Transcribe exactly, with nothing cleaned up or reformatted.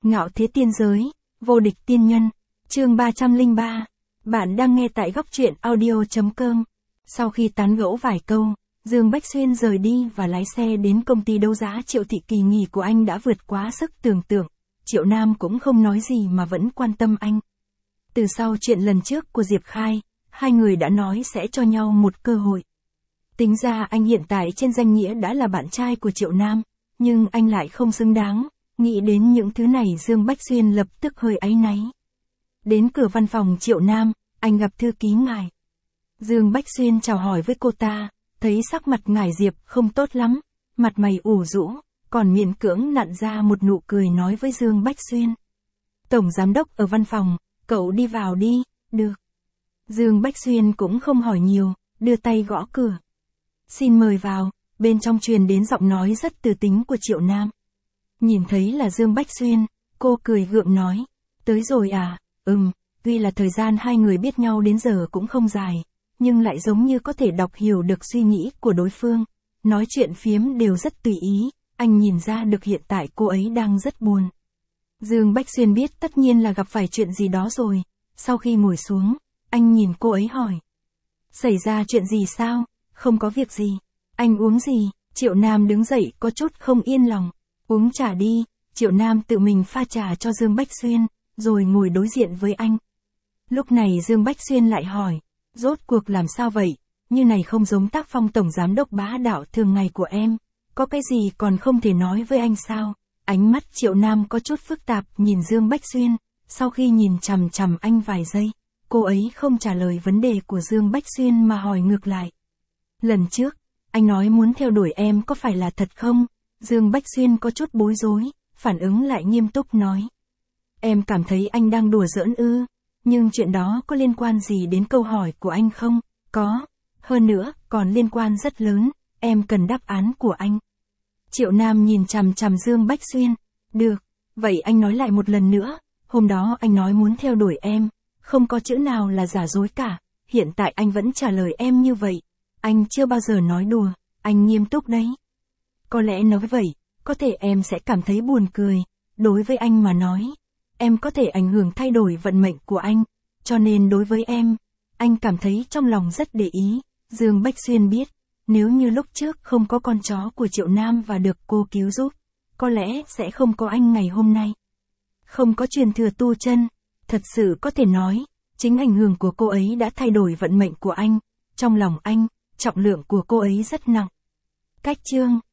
Ngạo thế tiên giới, vô địch tiên nhân, chương ba trăm lẻ ba. Bạn đang nghe tại góc truyện audio chấm com. Sau khi tán gẫu vài câu, Dương Bách Xuyên rời đi và lái xe đến công ty đấu giá Triệu Thị. Kỳ nghỉ của anh đã vượt quá sức tưởng tượng. Triệu Nam cũng không nói gì mà vẫn quan tâm anh. Từ sau chuyện lần trước của Diệp Khai, hai người đã nói sẽ cho nhau một cơ hội. Tính ra anh hiện tại trên danh nghĩa đã là bạn trai của Triệu Nam, nhưng anh lại không xứng đáng. Nghĩ đến những thứ này Dương Bách Xuyên lập tức hơi áy náy. Đến cửa văn phòng Triệu Nam, anh gặp thư ký ngài. Dương Bách Xuyên chào hỏi với cô ta, thấy sắc mặt ngài Diệp không tốt lắm, mặt mày ủ rũ, còn miễn cưỡng nặn ra một nụ cười nói với Dương Bách Xuyên. Tổng giám đốc ở văn phòng, cậu đi vào đi, được. Dương Bách Xuyên cũng không hỏi nhiều, đưa tay gõ cửa. Xin mời vào, bên trong truyền đến giọng nói rất từ tính của Triệu Nam. Nhìn thấy là Dương Bách Xuyên, cô cười gượng nói, tới rồi à, ừm, tuy là thời gian hai người biết nhau đến giờ cũng không dài, nhưng lại giống như có thể đọc hiểu được suy nghĩ của đối phương, nói chuyện phiếm đều rất tùy ý, anh nhìn ra được hiện tại cô ấy đang rất buồn. Dương Bách Xuyên biết tất nhiên là gặp phải chuyện gì đó rồi, sau khi ngồi xuống, anh nhìn cô ấy hỏi. Xảy ra chuyện gì sao, không có việc gì, anh uống gì, Triệu Nam đứng dậy có chút không yên lòng. Uống trà đi, Triệu Nam tự mình pha trà cho Dương Bách Xuyên, rồi ngồi đối diện với anh. Lúc này Dương Bách Xuyên lại hỏi, rốt cuộc làm sao vậy, như này không giống tác phong tổng giám đốc bá đạo thường ngày của em, có cái gì còn không thể nói với anh sao? Ánh mắt Triệu Nam có chút phức tạp nhìn Dương Bách Xuyên, sau khi nhìn chằm chằm anh vài giây, cô ấy không trả lời vấn đề của Dương Bách Xuyên mà hỏi ngược lại. Lần trước, anh nói muốn theo đuổi em có phải là thật không? Dương Bách Xuyên có chút bối rối, phản ứng lại nghiêm túc nói. Em cảm thấy anh đang đùa giỡn ư, nhưng chuyện đó có liên quan gì đến câu hỏi của anh không? Có, hơn nữa, còn liên quan rất lớn, em cần đáp án của anh. Triệu Nam nhìn chằm chằm Dương Bách Xuyên, được, vậy anh nói lại một lần nữa, hôm đó anh nói muốn theo đuổi em, không có chữ nào là giả dối cả, hiện tại anh vẫn trả lời em như vậy, anh chưa bao giờ nói đùa, anh nghiêm túc đấy. Có lẽ nói vậy, có thể em sẽ cảm thấy buồn cười, đối với anh mà nói, em có thể ảnh hưởng thay đổi vận mệnh của anh, cho nên đối với em, anh cảm thấy trong lòng rất để ý. Dương Bách Xuyên biết, nếu như lúc trước không có con chó của Triệu Nam và được cô cứu giúp, có lẽ sẽ không có anh ngày hôm nay. Không có truyền thừa tu chân, thật sự có thể nói, chính ảnh hưởng của cô ấy đã thay đổi vận mệnh của anh, trong lòng anh, trọng lượng của cô ấy rất nặng. Cách chương